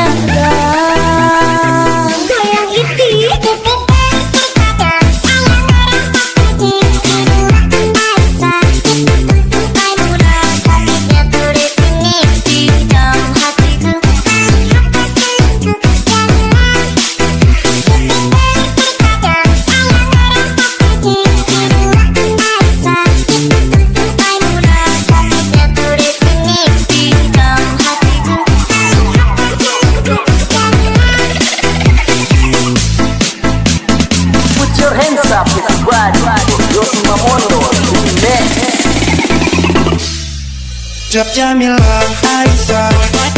Jamila Aisyah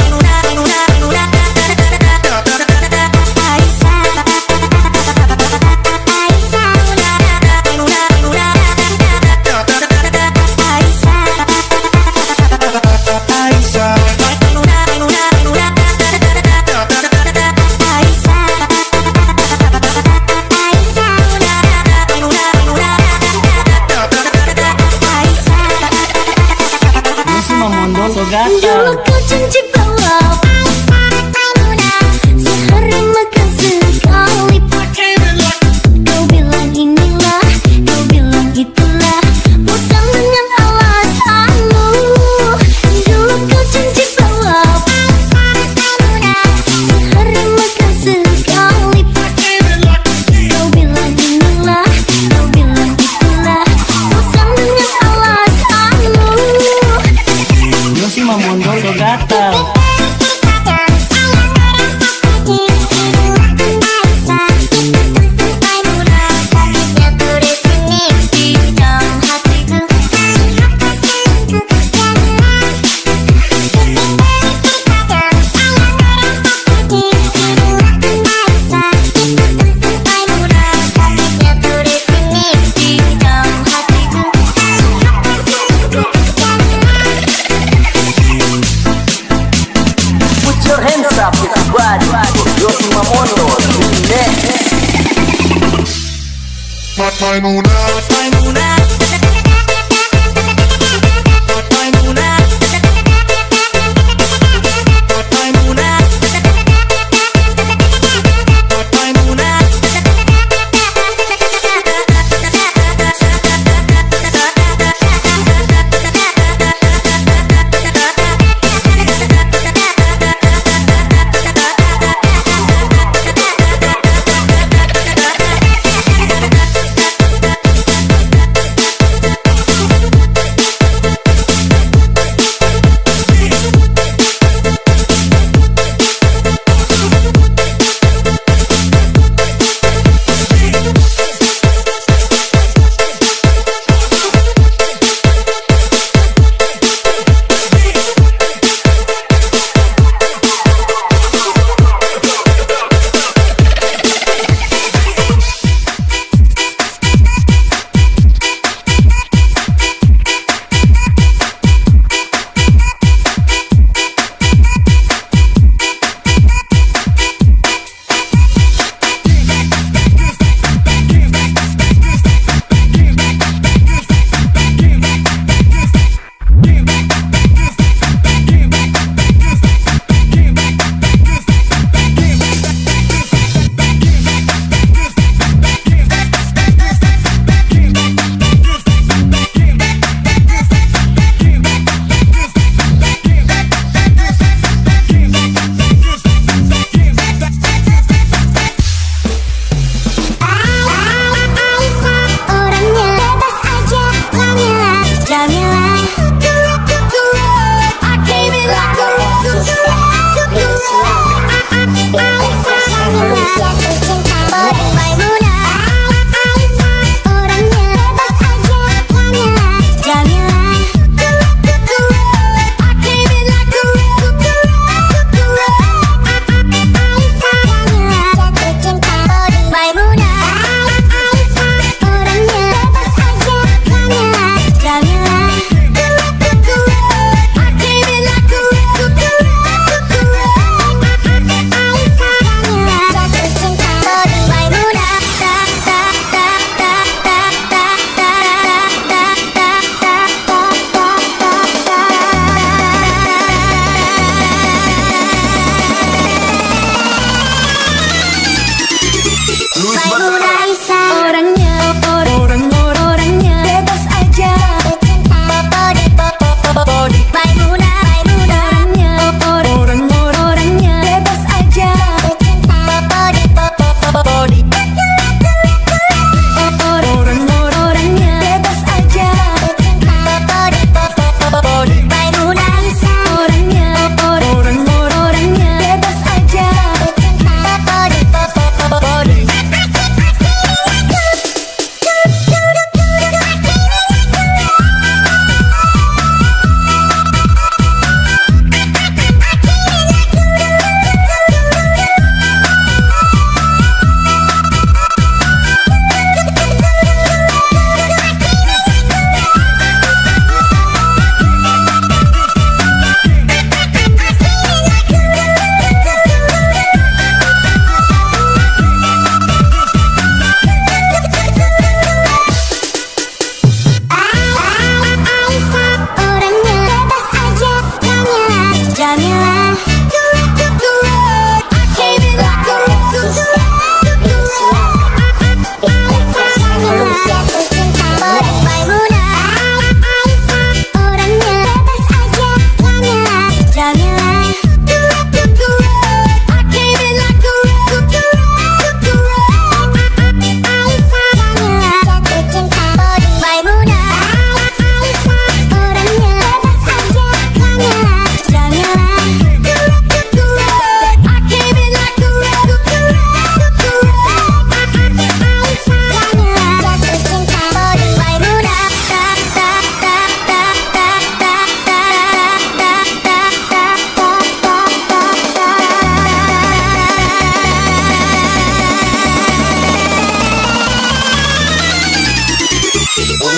Dulu kau janji bawa sehari makan sekali. Kau bilang inilah, kau bilang itulah, bosan dengan alasanmu. Dulu kau janji bawa sehari makan sekali. Kau bilang inilah, kau bilang itulah, bosan dengan alasanmu. Si Mamondo so gatal.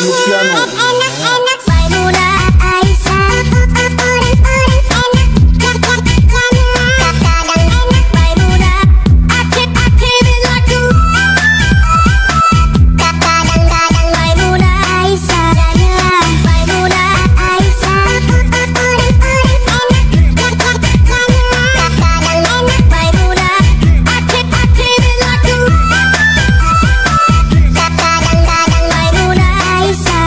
Luciano. Enak-enak Maimunah Aisyah, orang-orang enak, kadang enak Maimunah, aktif laku, kadang-kadang Maimunah Aisyah, Maimunah Aisyah, orang-orang enak, kadang enak Maimunah, aktif laku, kadang-kadang Maimunah Aisyah.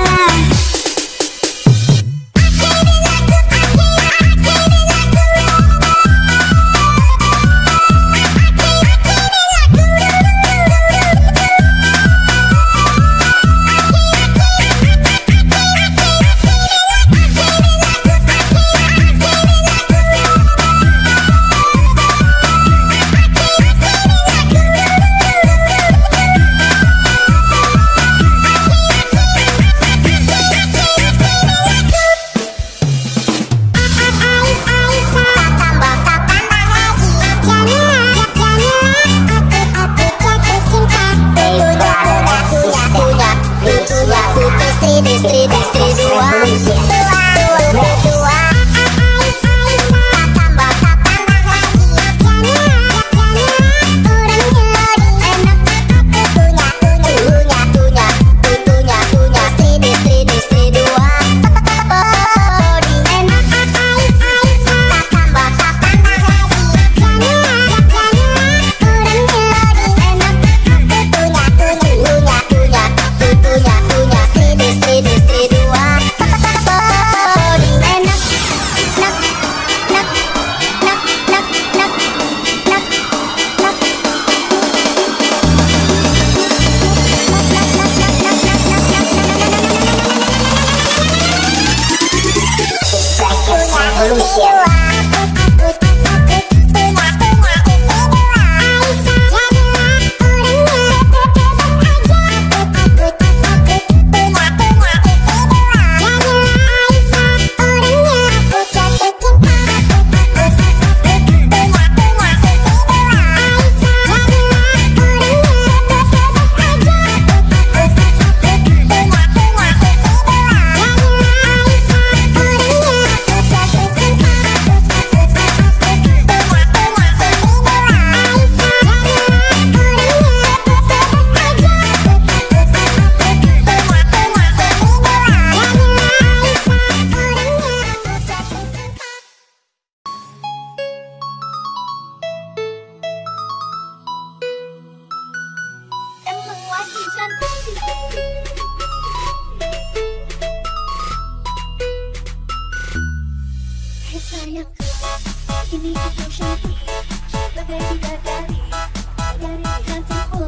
Sayangku, ini aku Shanti, sebagai bidadari dari hatimu.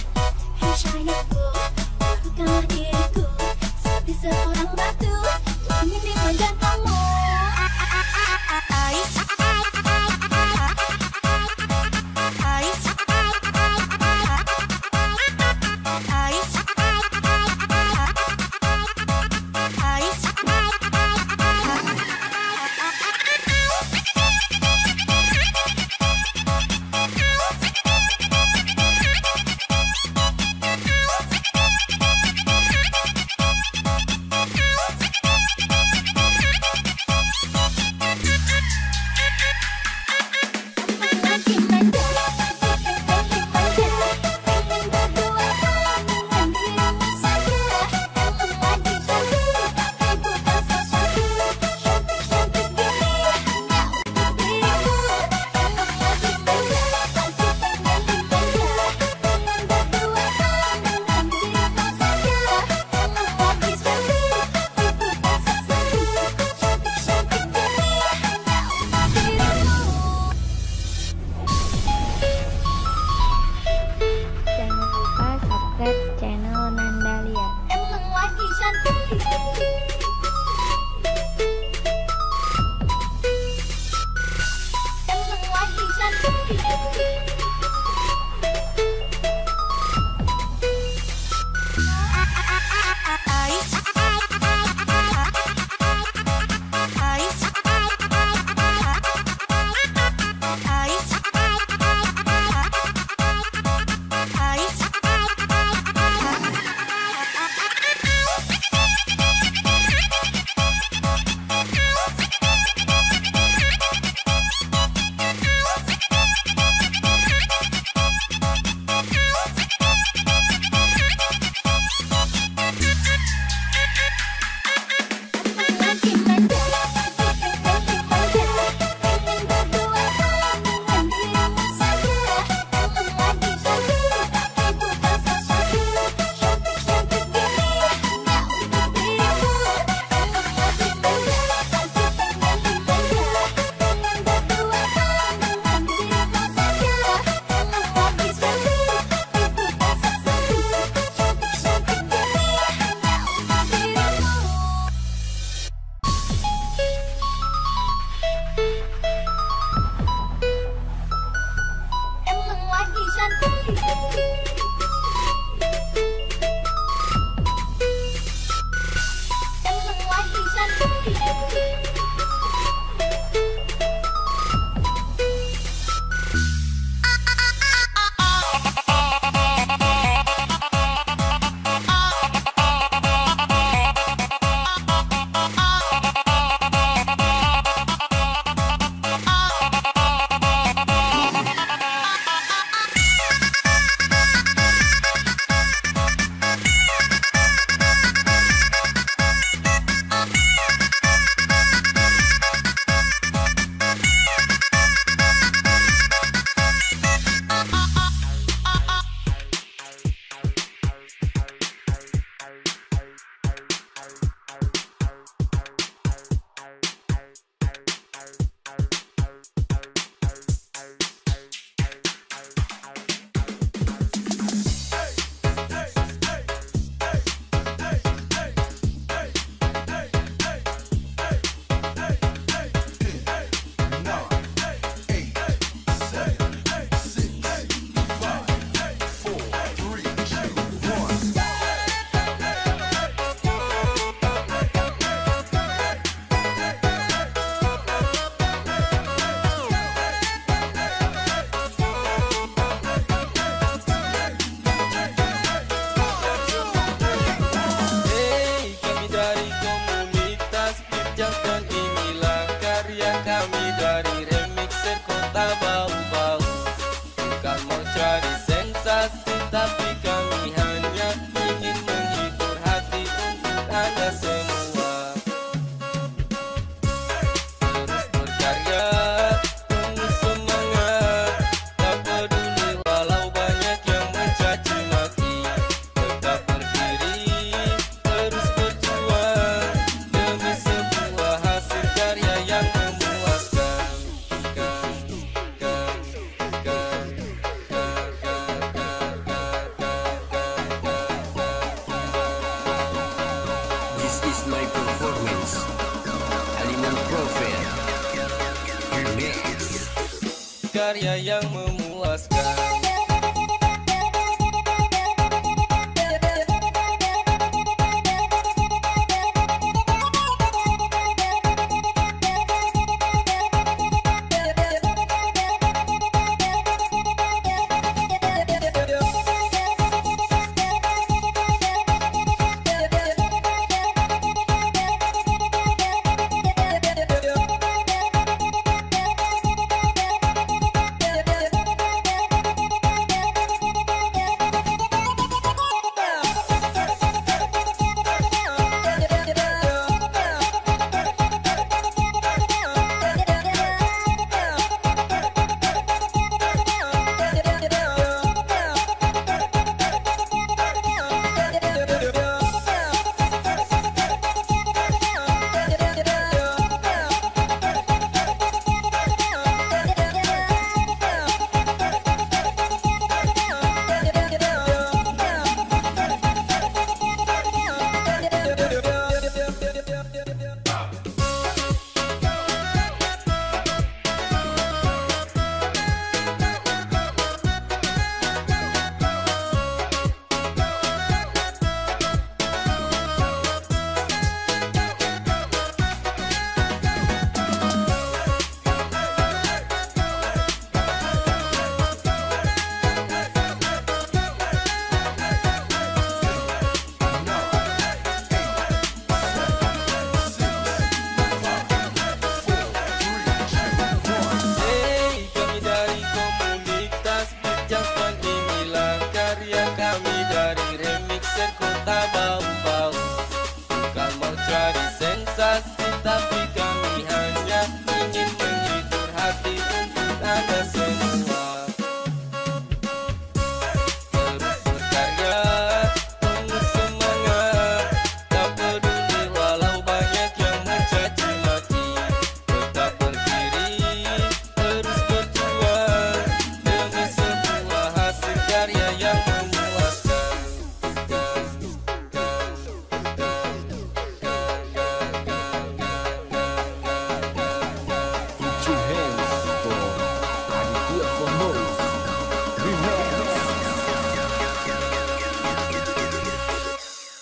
Hei sayangku, bukanlah diriku seperti seorang batu ingin digantungmu. Karya yang memuaskan.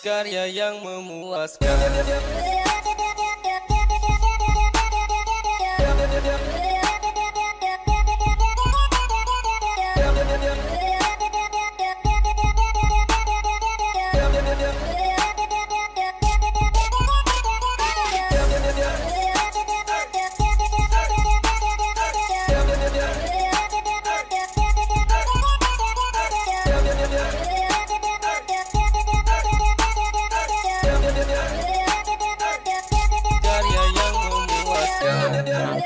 karya yang memuaskan. Karya yang memuaskan.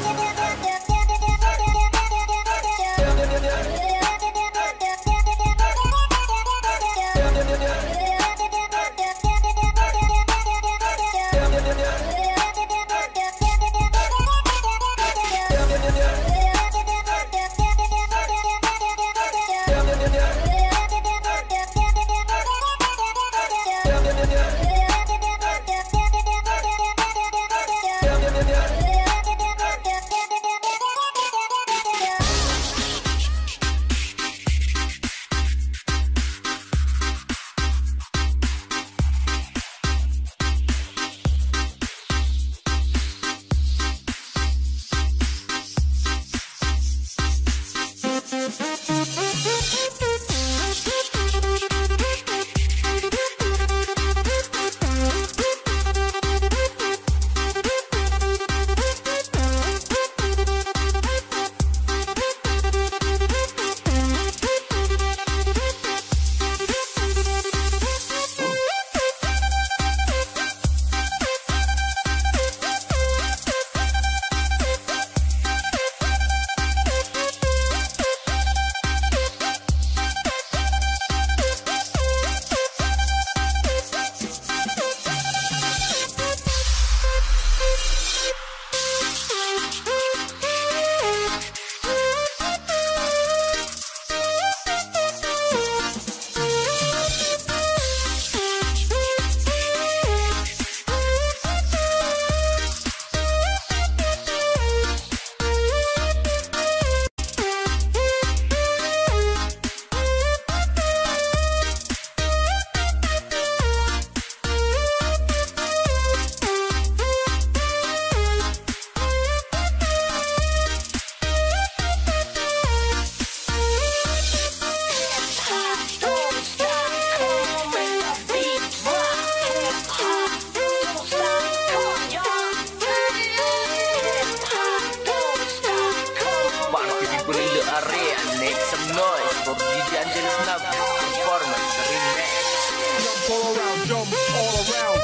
Make some noise for DJ Angelis Nab performance remix. Jump all around, jump all around.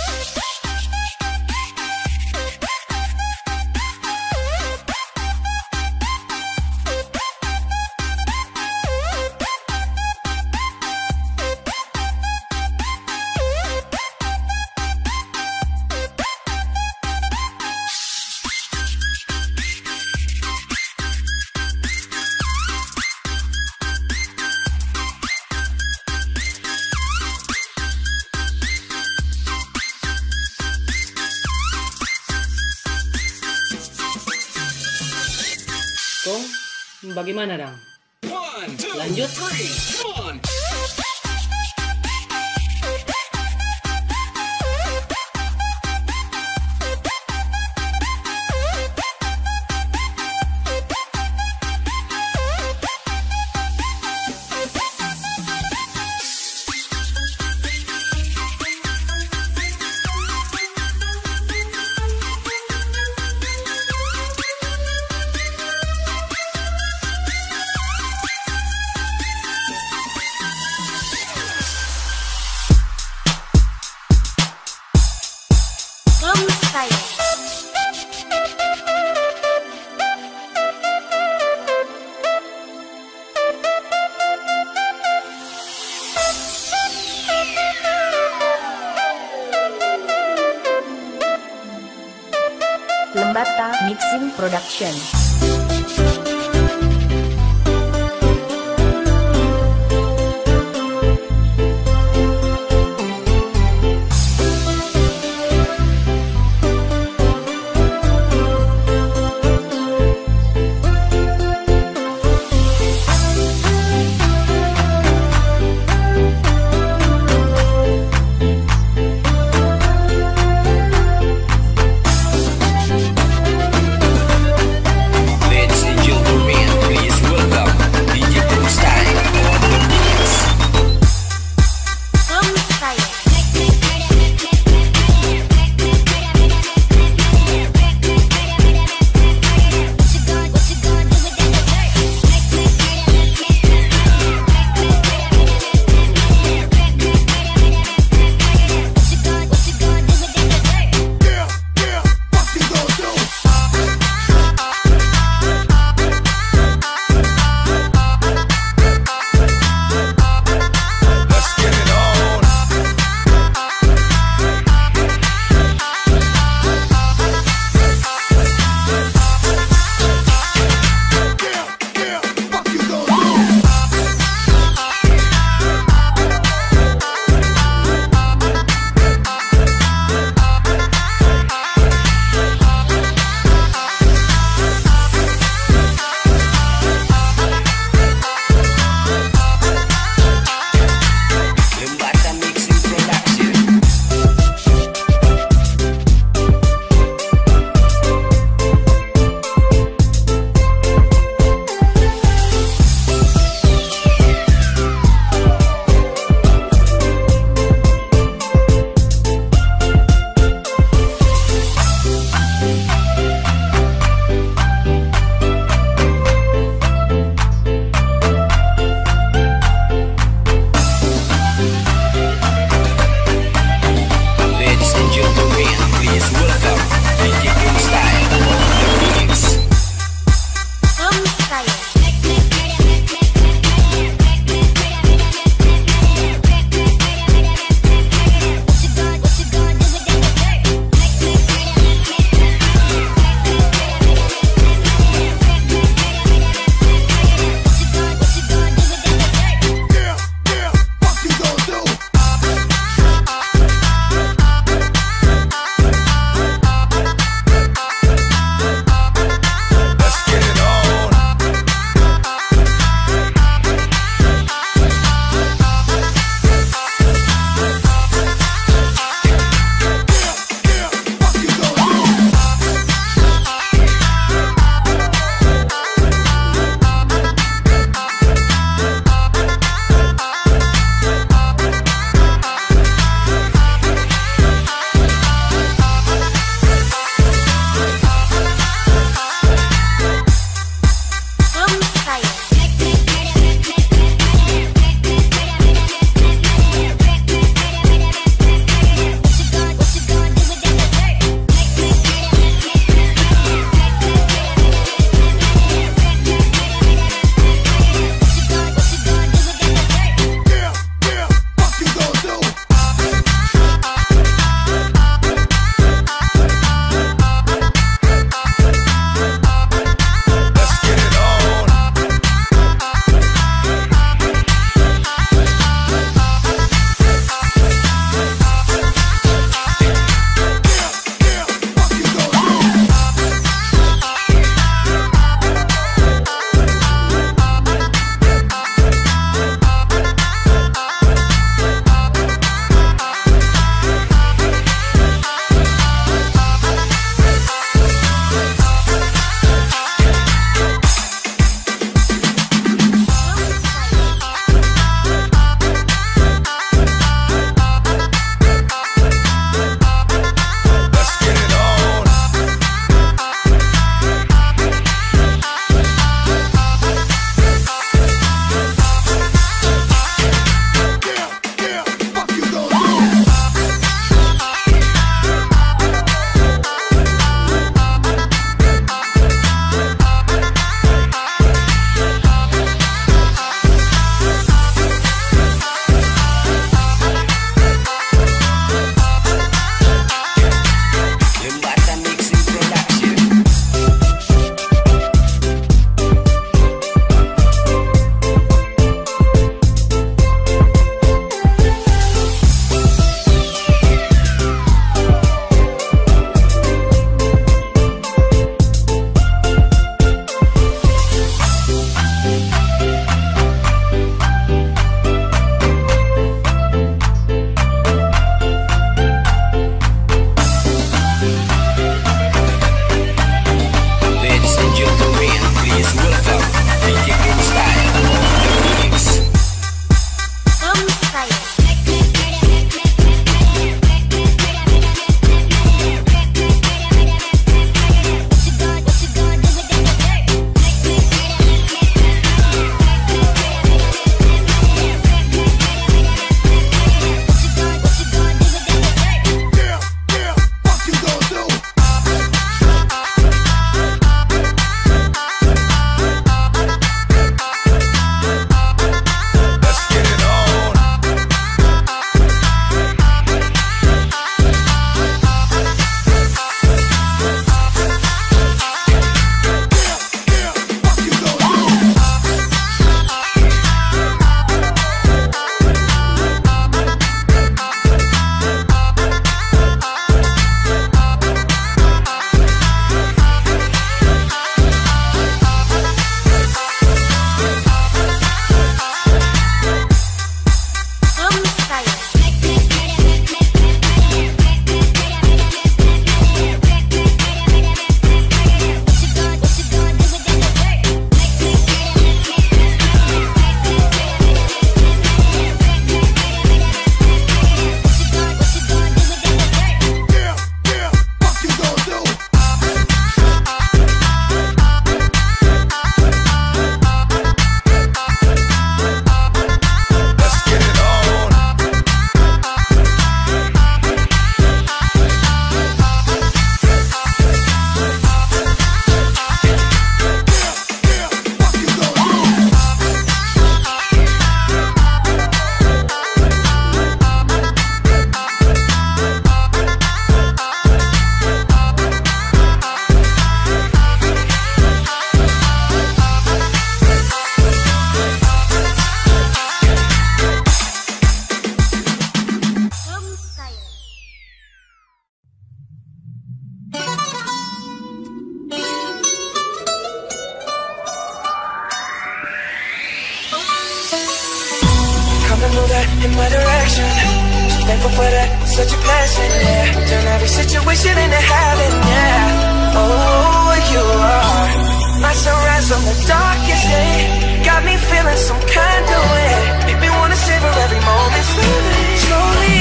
Kong, bagaimana dong? Lanjut. Lembata Mixing Production. come and move that in my direction. Thankful for that, such a blessing, yeah. Turn every situation into heaven, yeah. Oh, you are my sunrise on the darkest day. Got me feeling some kind of way. Make me wanna savor every moment slowly, slowly.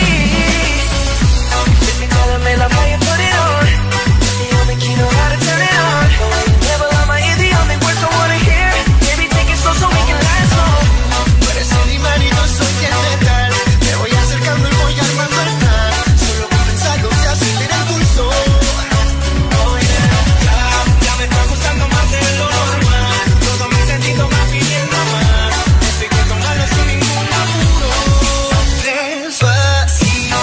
If you tell me love how you put it on, the only key know how to turn it on. The way you never lie my ear, the only words I wanna hear. Baby, take it slow so we can last long. Tú eres el imán y no soy el metal. Me voy acercando y voy armando el plan. Solo con pensarlo se acelera el pulso. Oh yeah, ya me está gustando más de lo normal. Todo mi sentido va pidiendo más. Estoy que tomarlo sin ningún apuro. Despacito,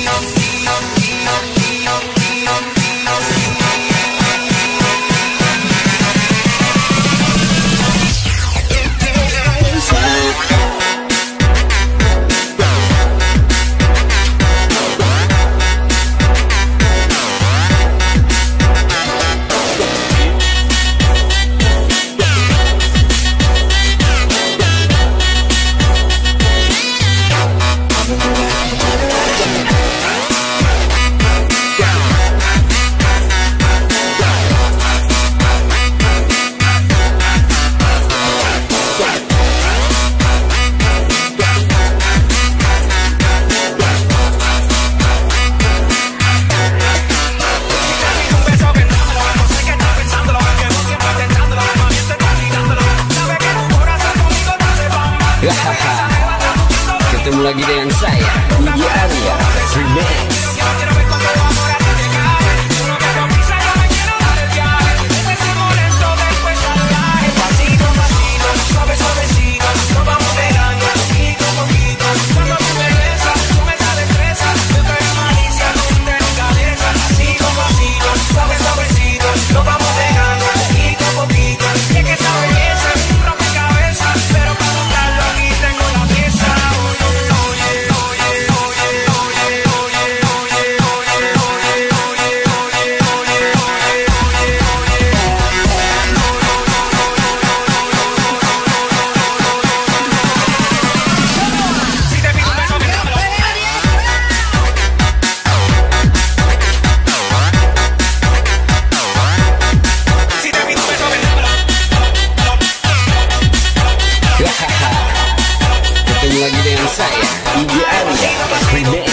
Ketemu lagi dengan saya, DJ Arya Remix. Ketemu lagi dengan saya, DJ Arya Remix.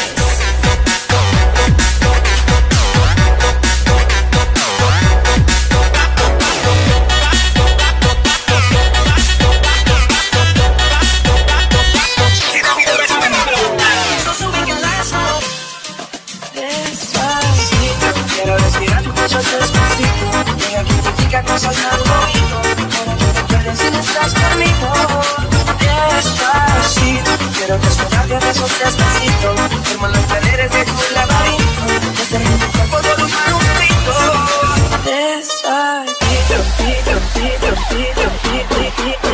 Quiero respirar tus besos despacito. Deja que te diga cosas al oído. Para que te pierdes si no estás conmigo. Despacito, quiero desnudarte a besos despacito. Firma las paredes de tu laberinto. Desde mi cuerpo todo un manuscrito. Despacito, pito, pito, pito, pito, pito,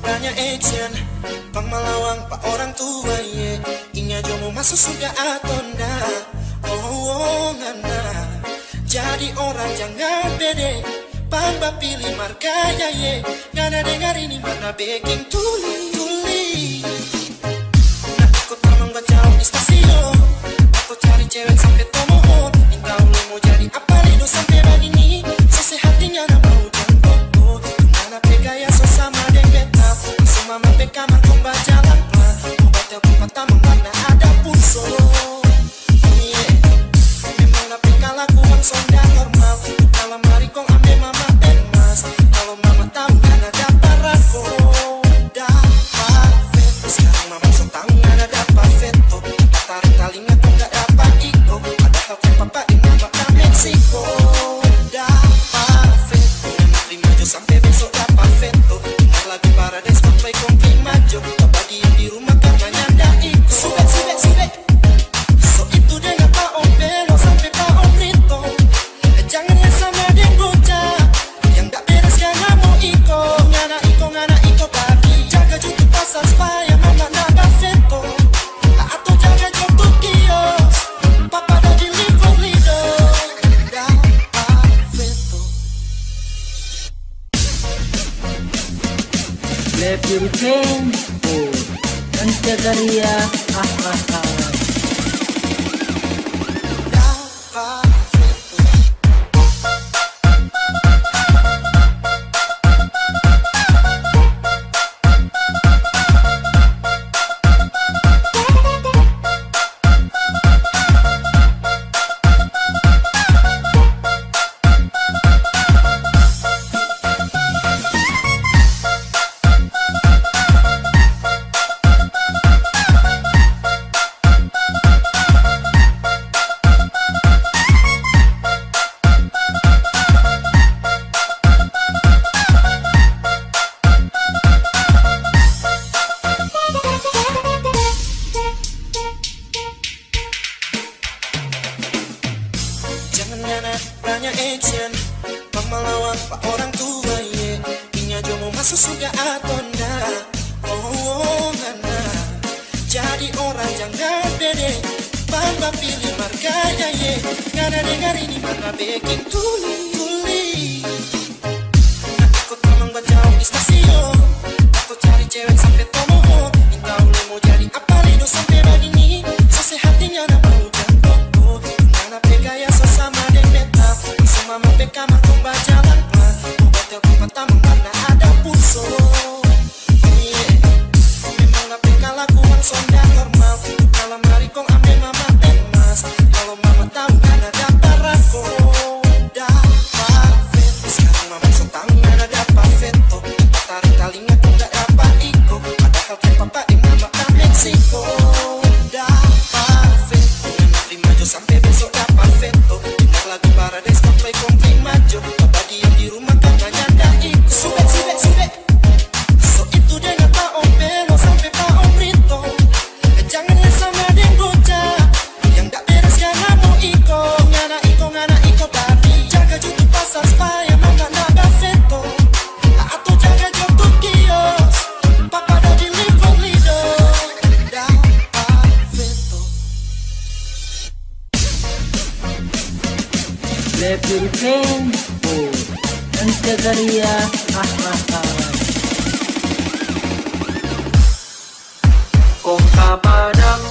banyak action, bang melawang pak orang tua ye. Ingat jomo masuk surga atau ndak? Oh ngana, jadi orang jangan pede, bang pilih marga ya ye. Ngana dengar ini mana baking tuli. Nah aku tamang baca di stasiun, aku cari cewek sampai tomohon. Engkau lu mau jadi apa lido sampai begini? Sesehatinya nak mau jangkau, mana pegaya so sama deng beta. Semua mampir kamar kumba jalan pelan, obat telpon mata mengarna ada pulso. Memang nak peka lakuan sonda normal. Kalau mari kong ambil mama temas, kalau mama tahu kan ada parako. Dapat veto, sekarang mama so tahu ada dapat veto. Tarik talinya kok gak dapat iko, padahal kan papa di mama ke Meksiko. Dapat veto, enak 5 jam sampai besok dapat veto. Dengar lagu Paradise kok play kong majo, papa diam di rumah karena nyanda iko. Subek so itu dia gak Pak Obelo sampai Pak Obrito. Jangan ya sama dia bocah yang gak beres gak mau iko. Ngana iko babi, jaga jutu pasar supaya mama nada veto. Atau jaga jutu kios, papa dah deliver lido. Dapat veto. Lepur tempo Anjagaria Dapat veto. Jangan ngana banyak action, bang melawan pak orang tua ye. Ingat jomo masuk surga atau ndak? Oh ngana, jadi orang jangan pede, bang pilih marga ya ye. Ngana dengar ini mana baking tuli. Nah aku tamang baca di stasiun, aku cari cewek sampai tomohon. Engkau lu mau jadi apa lido sampai begini? Sesehatinya nak mau jangkau, mana pegaya so sama deng beta. Semua mampir kamar kumba jalan pelan, obat telpon mata mengarna ada pulso. Memang nak peka lakuan sonda normal. Kalau mari kong ambil mama temas, kalau mama tahu kan ada parako. Dapat veto, sekarang mama so tahu ada dapat veto. Tarik talinya kok gak dapat iko, padahal kan papa di mama ke Meksiko. Dapat veto, enak 5 jam sampai besok dapat veto. Dengar lagu Paradise kok play kong majo, papa diam di rumah karena nyanda iko. Subek so itu dia gak Pak Obelo sampai Pak Obrito. Jangan ya sama dia bocah yang gak beres gak mau iko. Ngana iko babi, jaga jutu pasar supaya mama nada veto. Atau jaga jutu kios, papa dah deliver lido. Dapat veto. Lepur tempo Anjagaria Kong kapadang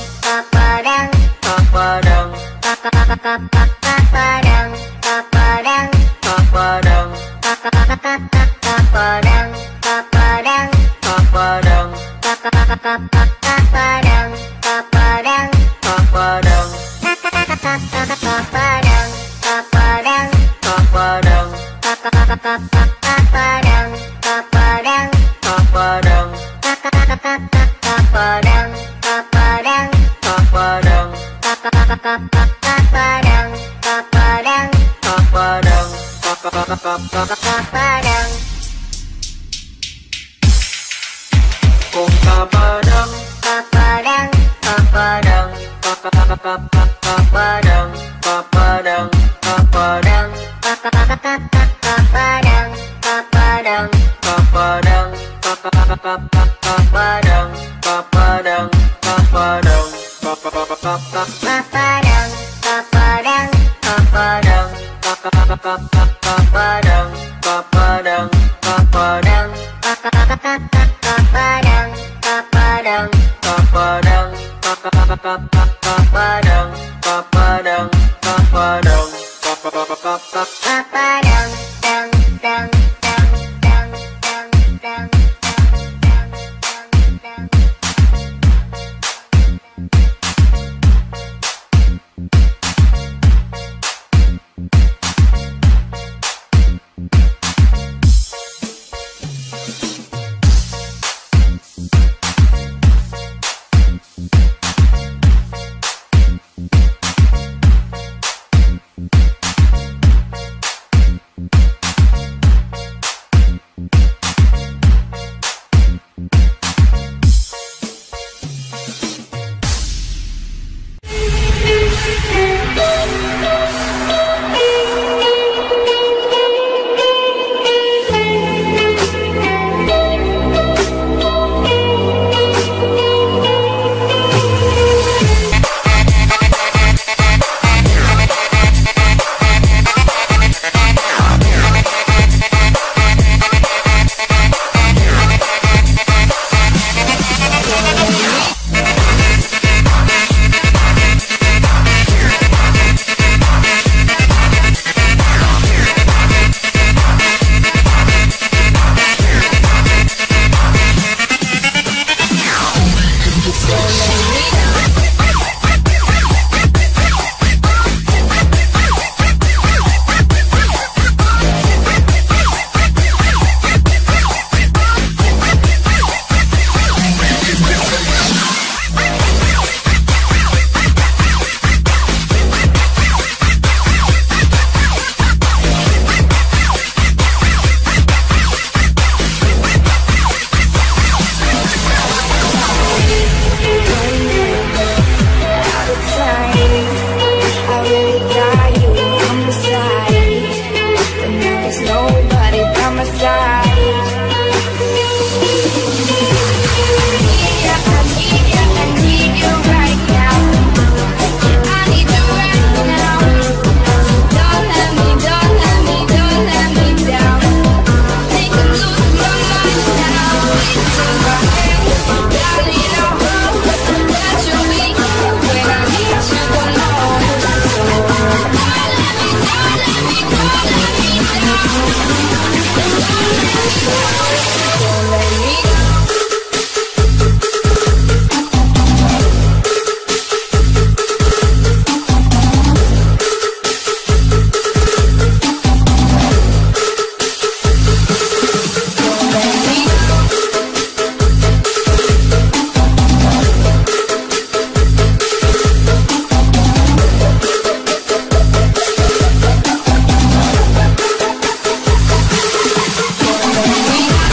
We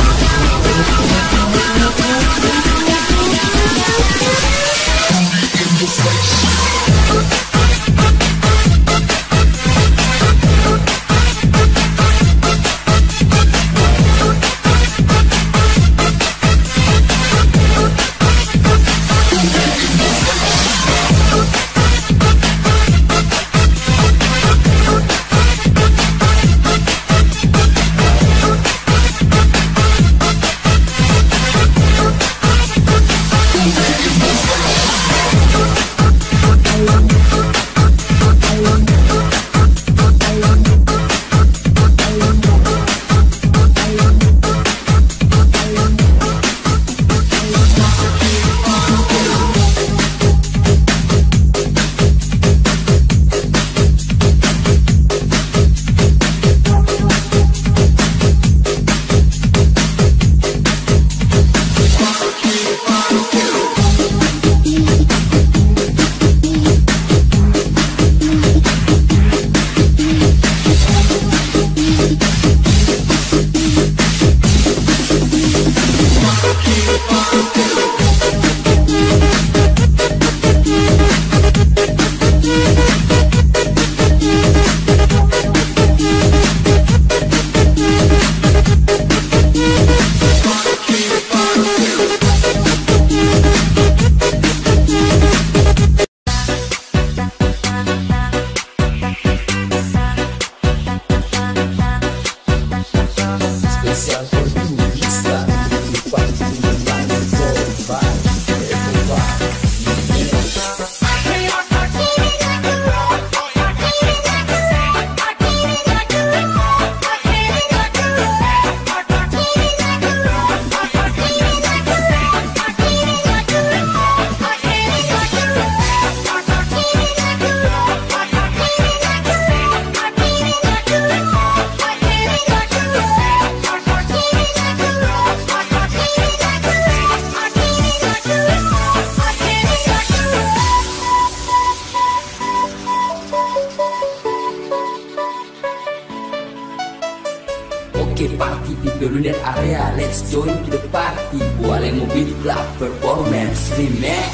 Oke, party people in that area, let's join to the party. Boleh mobil club performance remix.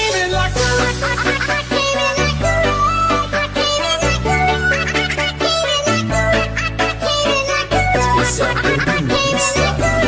Spesial Indonesia.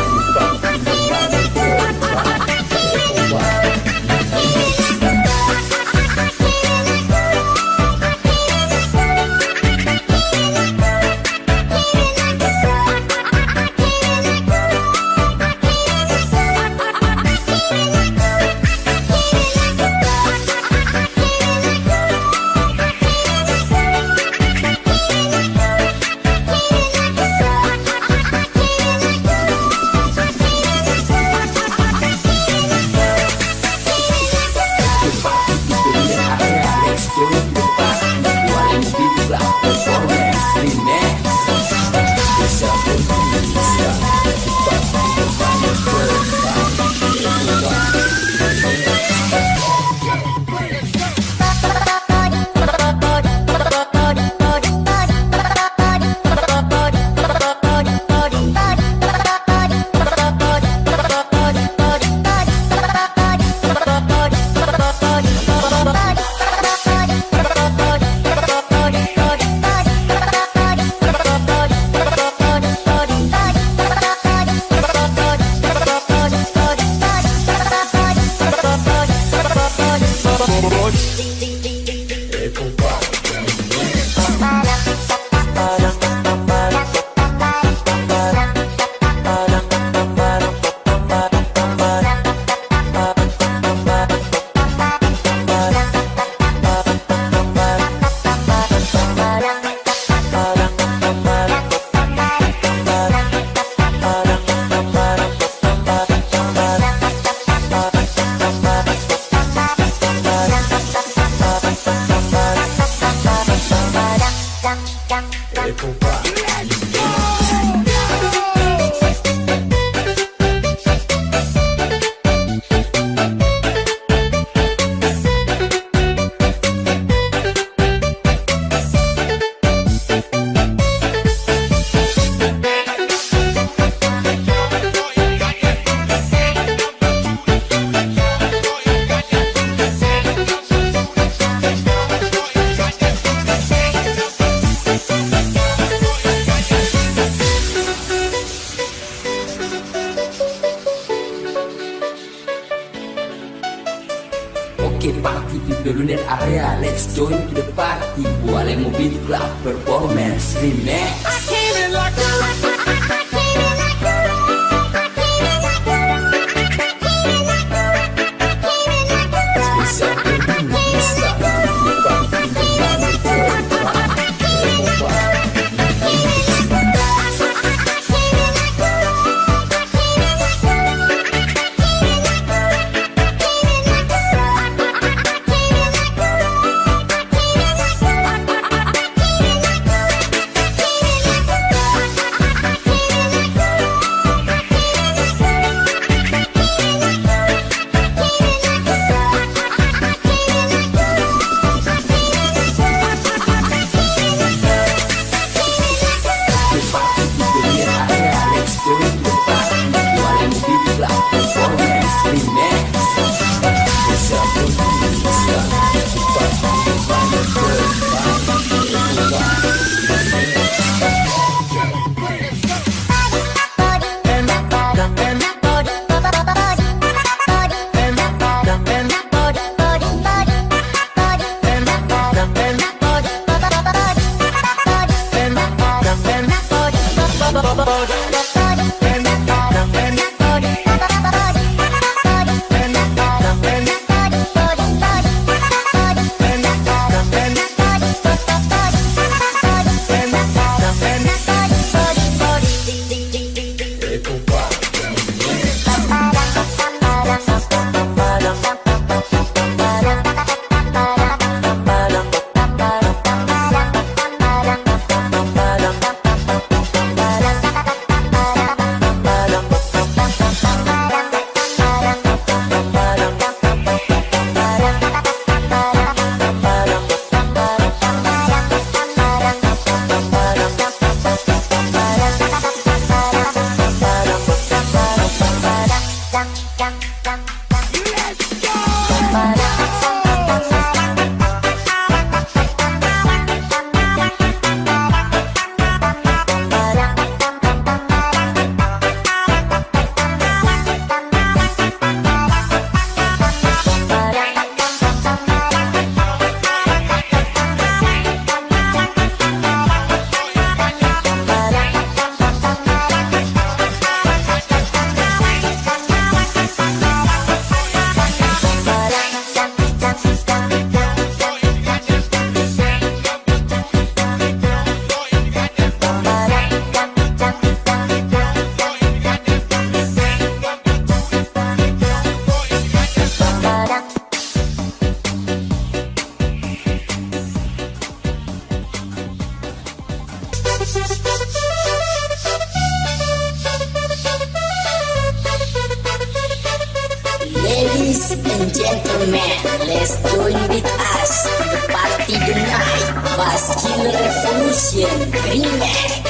Oke, party people in that area, let's join to the party. Boleh mobil club performance remix. Spesial Indonesia. and gentlemen, let's join with us to the party tonight. Bass Killer Revolution Remix.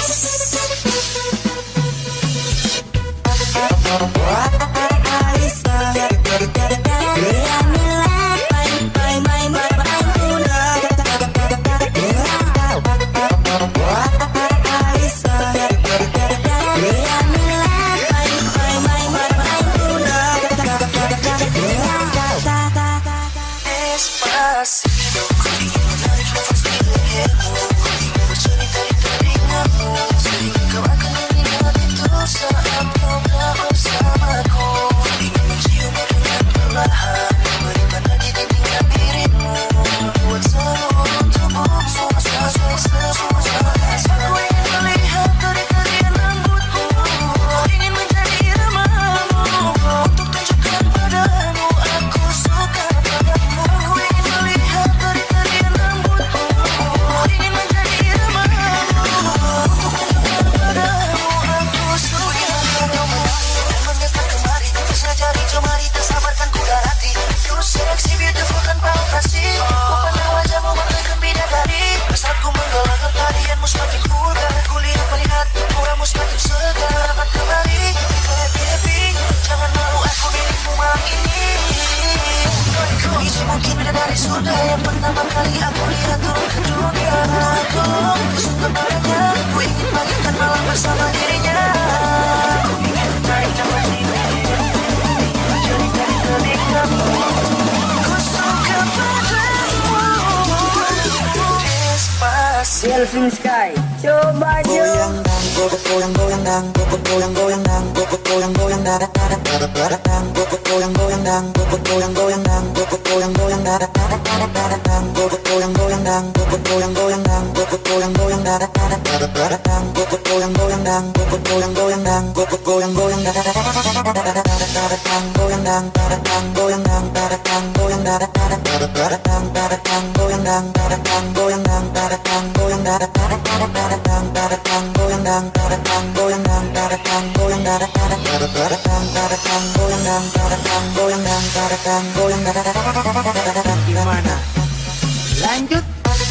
Delvin Sky, coba goyang dang, goyang goyang dang, goyang goyang dang, goyang goyang dang, goyang goyang dang, goyang goyang dang, goyang goyang dang, goyang goyang dang, goyang goyang dang, goyang goyang dang, goyang goyang dang, goyang goyang dang, goyang goyang dang, goyang dang, goyang dang, goyang dang, goyang dang, goyang dang, gimana? Lanjut.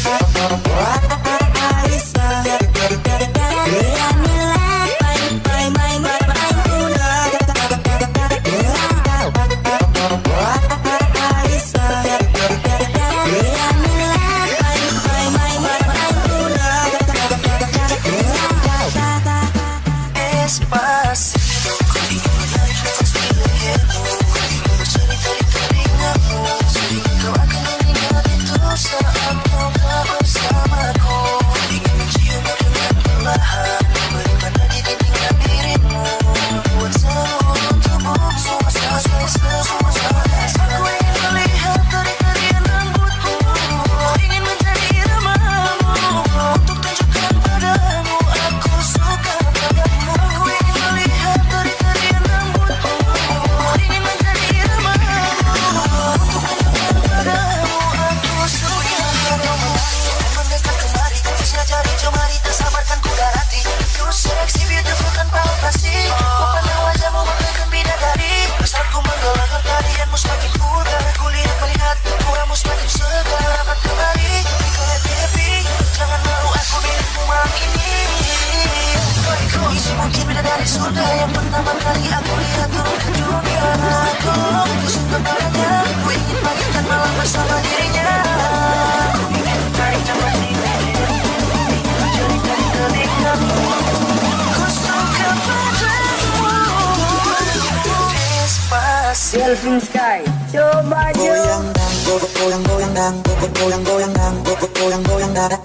Delvin Sky, coba goyang dang, goyang goyang dang, goyang goyang dang, goyang goyang dang,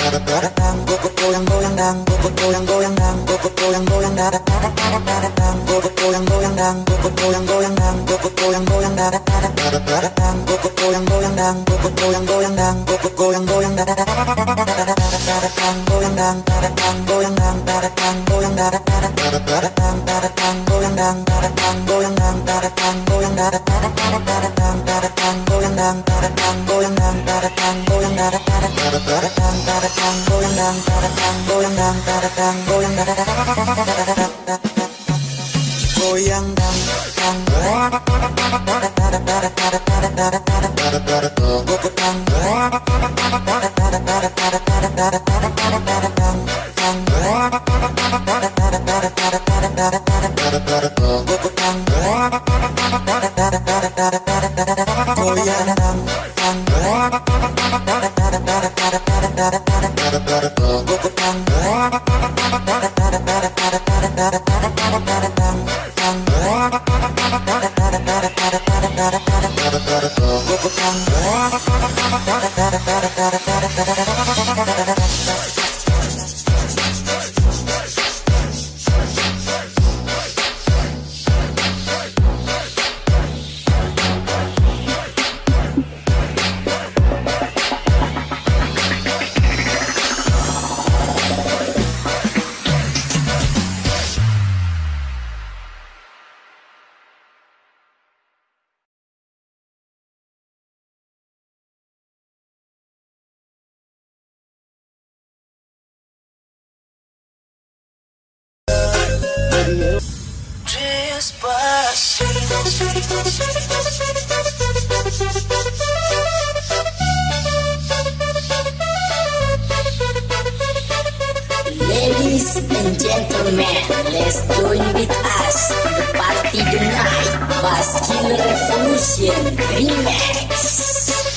goyang goyang dang, goyang goyang dang, goyang goyang dang, goyang goyang dang, goyang goyang dang, goyang goyang dang, goyang goyang dang, goyang goyang dang, goyang goyang dang, goyang dang, goyang dang, goyang dang, goyang dang, goyang dang, goyang dang, Ladies and gentlemen, let's join with us to the party tonight. Baskiller Revolution Remix.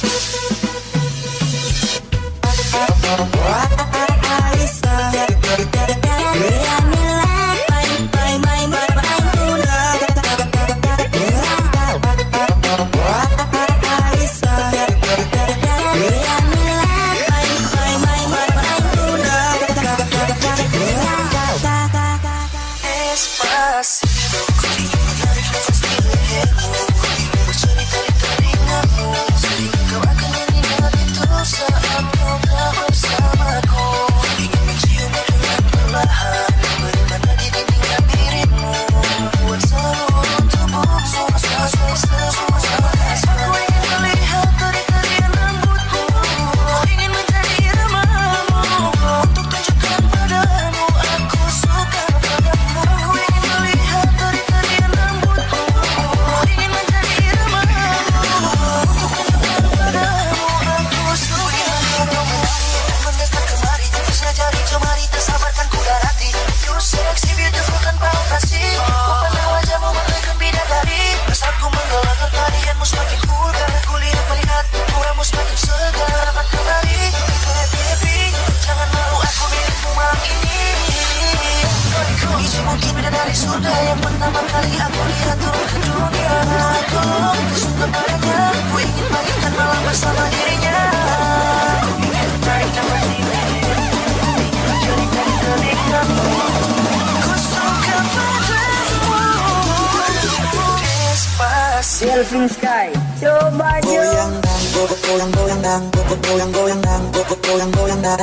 Selfie Sky, coba goyang dang, goyang goyang dang, goyang goyang dang, goyang goyang dang,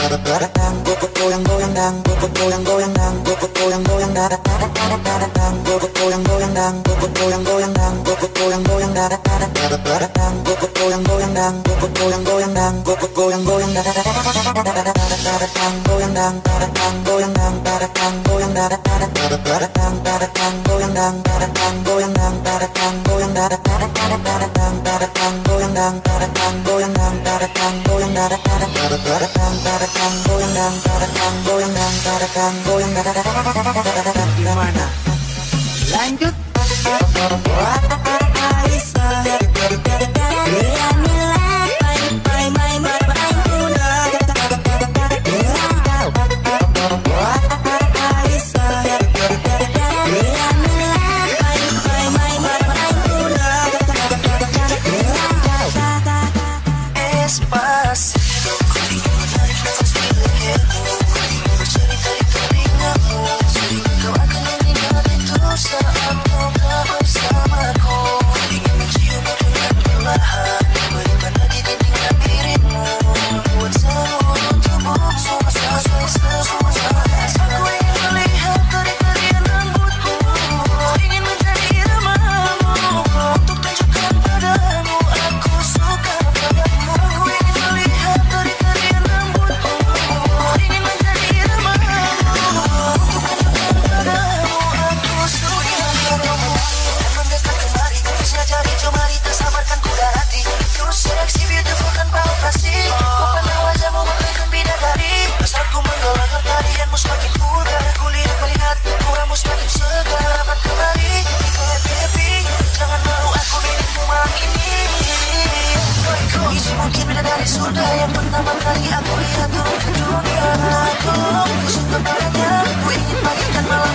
goyang goyang dang, goyang goyang dang, goyang goyang dang, goyang goyang dang, goyang goyang dang, goyang goyang dang, goyang goyang dang, goyang goyang dang, goyang goyang dang, goyang dang, goyang dang, goyang dang, goyang dang, goyang dang, gimana? Lanjut. Saat kau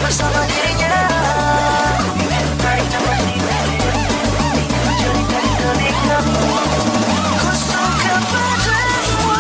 bersama dirinya. Tarik nafas di jadi dari telingamu. Ku suka padamu.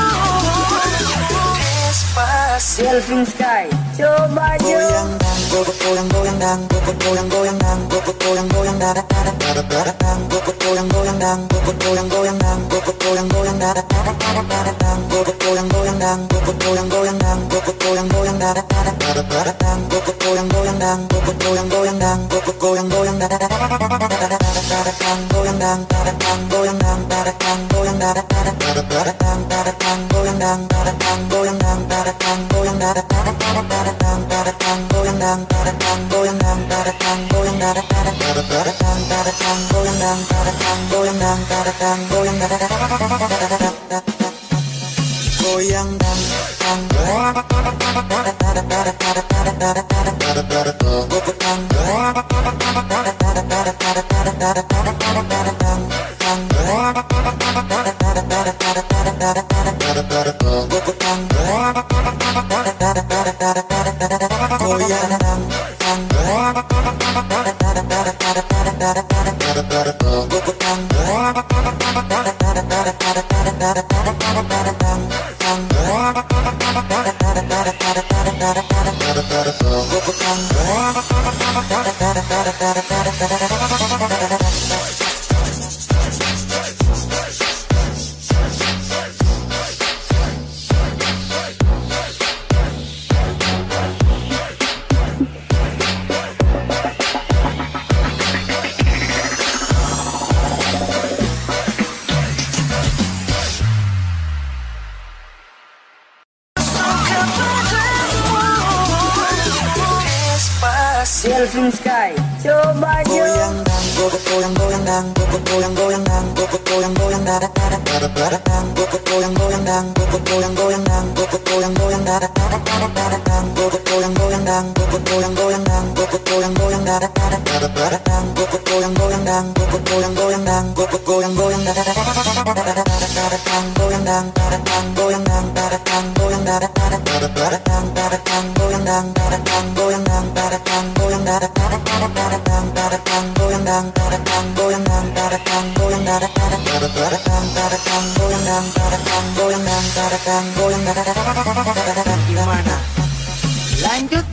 Despacito. Delvin Sky, coba Goyang dang, goyang goyang dang, goyang goyang dang, goyang goyang da da da da da da dang, goyang goyang dang, goyang goyang dang, goyang goyang da da da da da da dang, goyang goyang dang, goyang goyang dang, goyang goyang da da da da da da dang, goyang goyang dang, goyang goyang dang, goyang goyang da da da da da da da dang, goyang dang, da da dang, goyang dang, da da dang, goyang da da da da da da dang, da da dang, goyang dang, da da dang, goyang dang, da da dang, goyang da da da da da da dang, da da dang, goyang dang, da da dang, goyang dang, da da dang, goyang da da da da da da dang, da da dang, goyang dang, da da dang, goyang dang, da da dang, goyang da da da da da da da goyang dang, dang, da da da da da da da da da da Delvin Sky, coba goyang dang, goyang goyang dang, goyang goyang dang, goyang goyang da da da da da dang, goyang goyang dang, goyang goyang dang, goyang goyang da da da da da dang, goyang goyang dang, goyang goyang dang, goyang goyang da da da da da dang, goyang goyang dang, goyang goyang dang, goyang goyang da da da da da dang, goyang dang, da da dang, goyang dang, da da dang, goyang da da da da dang, da da dang, goyang dang, da da dang, goyang dang, da da dang, goyang da da da da dang, da da dang, goyang dang, da da dang, goyang dang, da da dang, goyang da da da da dang, da da dang, goyang dang, da da dang, goyang dang, da da dang, goyang da da da da da. Gimana? Lanjut.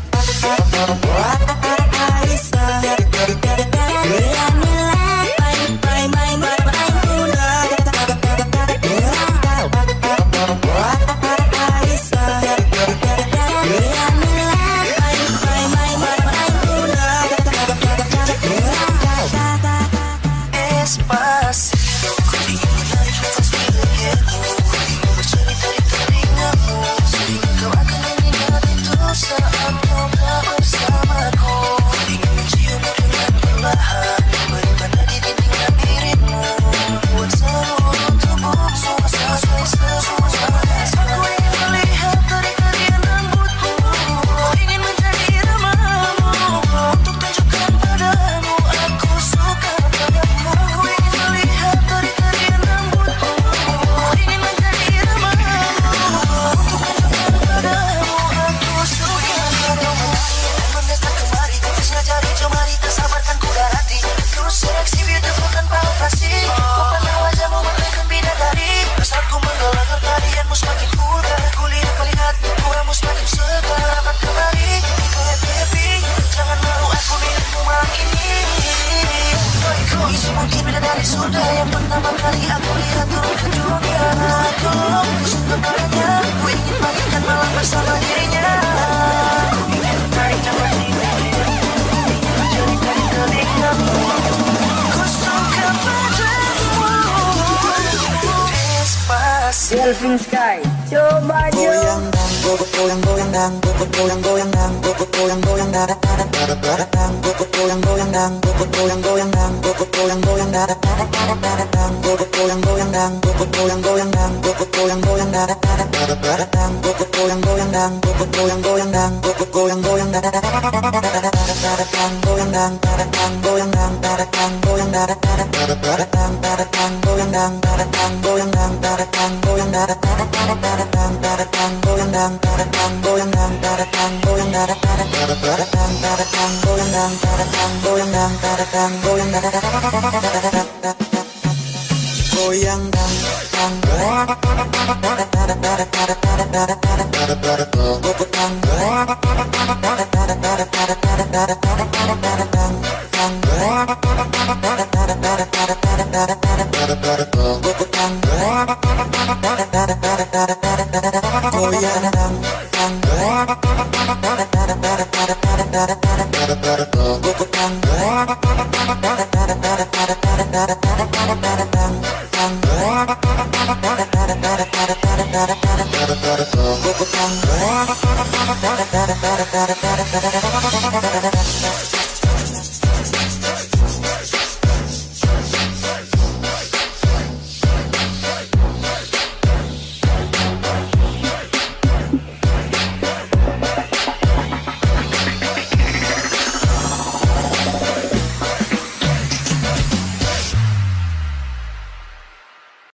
Delvin Sky, coba goyang dang, goyang goyang dang, goyang goyang dang, goyang goyang da da da da da dang, goyang goyang dang, goyang goyang dang, goyang goyang da da da da dang, goyang goyang dang, goyang goyang dang, goyang goyang da da da da dang, goyang goyang dang, goyang goyang dang, goyang goyang da da da da dang, goyang dang, da da dang, goyang dang, da da dang, goyang da da da da dang, da da dang, goyang dang, da da dang, goyang dang, da da dang, goyang da da da da dang, da da dang, goyang dang, da da dang, goyang dang, da da dang, goyang da da da goyang dang dang goyang